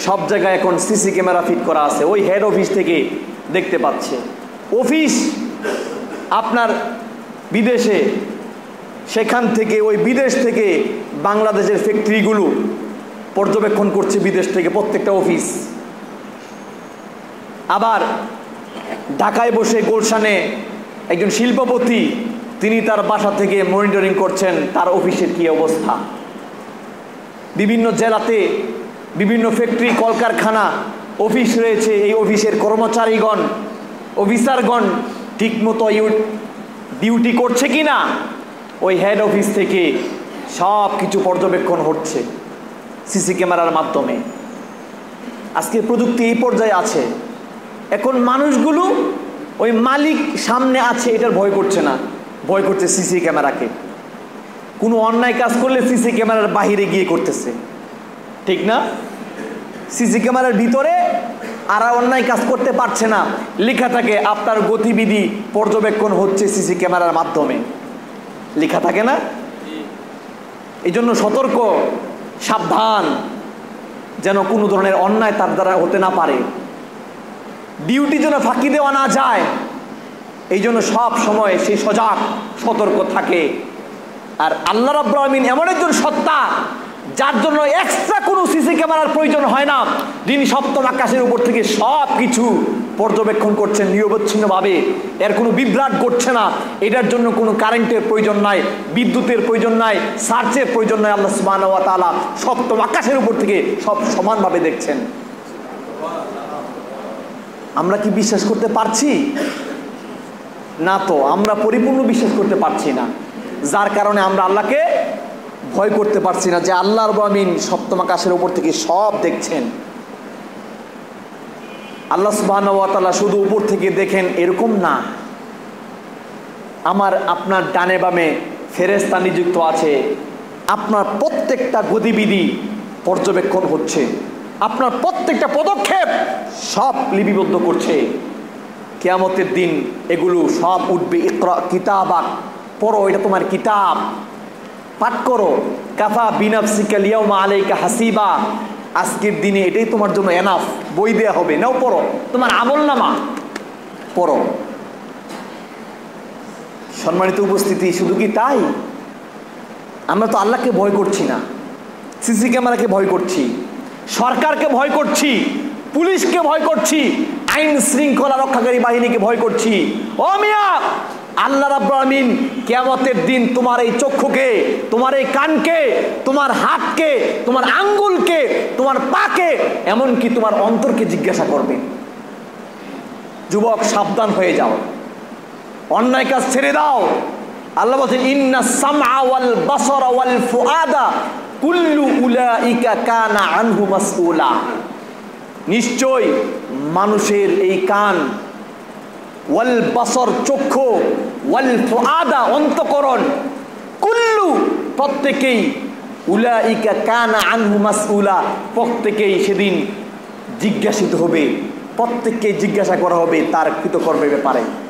সব জায়গায় এখন সিসি ক্যামেরা ফিট করা আছে, ওই হেড অফিস থেকে দেখতে পাচ্ছে। অফিস আপনার বিদেশে, সেখান থেকে ওই বিদেশ থেকে বাংলাদেশের ফ্যাক্টরিগুলো পর্যবেক্ষণ করছে, বিদেশ থেকে প্রত্যেকটা অফিস। আবার ঢাকায় বসে গুলশানে একজন শিল্পপতি, তিনি তার বাসা থেকে মনিটরিং করছেন তার অফিসের কি অবস্থা। বিভিন্ন জেলাতে বিভিন্ন ফ্যাক্টরি, কলকারখানা, অফিস রয়েছে, এই অফিসের কর্মচারীগণ, অফিসারগণ ঠিকমতো ডিউটি করছে কি না, ওই হেড অফিস থেকে সব কিছু পর্যবেক্ষণ হচ্ছে সিসি ক্যামেরার মাধ্যমে। আজকে প্রযুক্তি এই পর্যায়ে আছে, এখন মানুষগুলো ওই মালিক সামনে আছে এটার ভয় করছে না, ভয় করছে সিসি ক্যামেরাকে। কোনো অন্যায় কাজ করলে সিসি ক্যামেরার বাহিরে গিয়ে করতেছে, ঠিক না? সিসি ক্যামেরার ভিতরে আর অন্যায় কাজ করতে পারছে না, লেখা থাকে আপনার গতিবিধি পর্যবেক্ষণ হচ্ছে সিসি ক্যামেরার মাধ্যমে, লেখা থাকে না? এই জন্য সতর্ক, সাবধান, যেন কোনো ধরনের অন্যায় তার দ্বারা হতে না পারে, ডিউটি যেন ফাঁকি দেওয়া না যায়, এই জন্য সব সময় সে সজাগ সতর্ক থাকে। আর আল্লাহ রাব্বুল আলামিন এমন একজন সত্তা যার জন্য এক্সট্রা কোনো সিসি ক্যামেরার প্রয়োজন হয় না। যিনি সপ্তম আকাশের উপর থেকে সব কিছু পর্যবেক্ষণ করছেন নিরবচ্ছিন্নভাবে, এর কোনো বিভ্রাট করছে না, এটার জন্য কোনো কারেন্টের প্রয়োজন নাই, বিদ্যুতের প্রয়োজন নাই, সার্চের প্রয়োজন নাই। আল্লাহ সুবহানাহু ওয়া তাআলা সপ্তম আকাশের উপর থেকে সব সমানভাবে দেখছেন। আমরা কি বিশ্বাস করতে পারছি না? তো আমরা পরিপূর্ণ বিশ্বাস করতে পারছি না, যার কারণে আমরা আল্লাহকে ভয় করতে পারছি না যে আল্লাহ রাব্বুল আমিন সপ্তম আকাশের উপর থেকে সব দেখছেন। আল্লাহ সুবহানাহু ওয়া তাআলা শুধু উপর থেকে দেখেন এরকম না, আমার আপনার ডানে বামে ফেরেশতা নিযুক্ত আছে, আপনার প্রত্যেকটা গতিবিধি পর্যবেক্ষণ হচ্ছে, আপনার প্রত্যেকটা পদক্ষেপ সব লিপিবদ্ধ করছে। কিয়ামতের দিন এগুলো সব উঠবে। ইকরা কিতাবাক, পড়ো, এটা তোমার কিতাব, পাঠ করো। কাফা বিনাফসিকা লিয়াউমা আলাইকা হাসিবা, আজকের দিনে এটাই তোমার জন্য এনাফ, বই দেয়া হবে, নাও পড়ো, তোমার আমলনামা পড়ো। সম্মানিত উপস্থিতি, শুধু কি তাই? আমরা তো আল্লাহকে ভয় করছি না, সিসি ক্যামেরাকে ভয় করছি, সরকারকে ভয় করছি, পুলিশকে ভয় করছি, আইন শৃঙ্খলা রক্ষাকারী বাহিনীকে ভয় করছি। ও মিয়া, আল্লাহ রাব্বুল আমিন কিয়ামতের দিন তোমার এই চক্ষুকে, তোমার এই কানকে, তোমার হাতকে, তোমার আঙ্গুলকে, তোমার পাকে, এমনকি তোমার অন্তরকে জিজ্ঞাসা করবে। যুবক, সাবধান হয়ে যাও, অন্যায় কাজ ছেড়ে দাও। আল্লাহ বলেন ইন্নাস সামআ ওয়াল বাসারা ওয়াল ফুআদা কুল্লু উলাইকা কানা আনহু মাসউলা, নিশ্চয় মানুষের এই কান, ওয়াল বাসর চক্ষু, ওয়াল ফুআদা অন্তঃকরণ, কুল্লু প্রত্যেকেই, উলাইকা কানা আনহু মাসউলা প্রত্যেকেই সেদিন জিজ্ঞাসিত হবে, প্রত্যেককে জিজ্ঞাসা করা হবে তার কৃতকর্মের ব্যাপারে।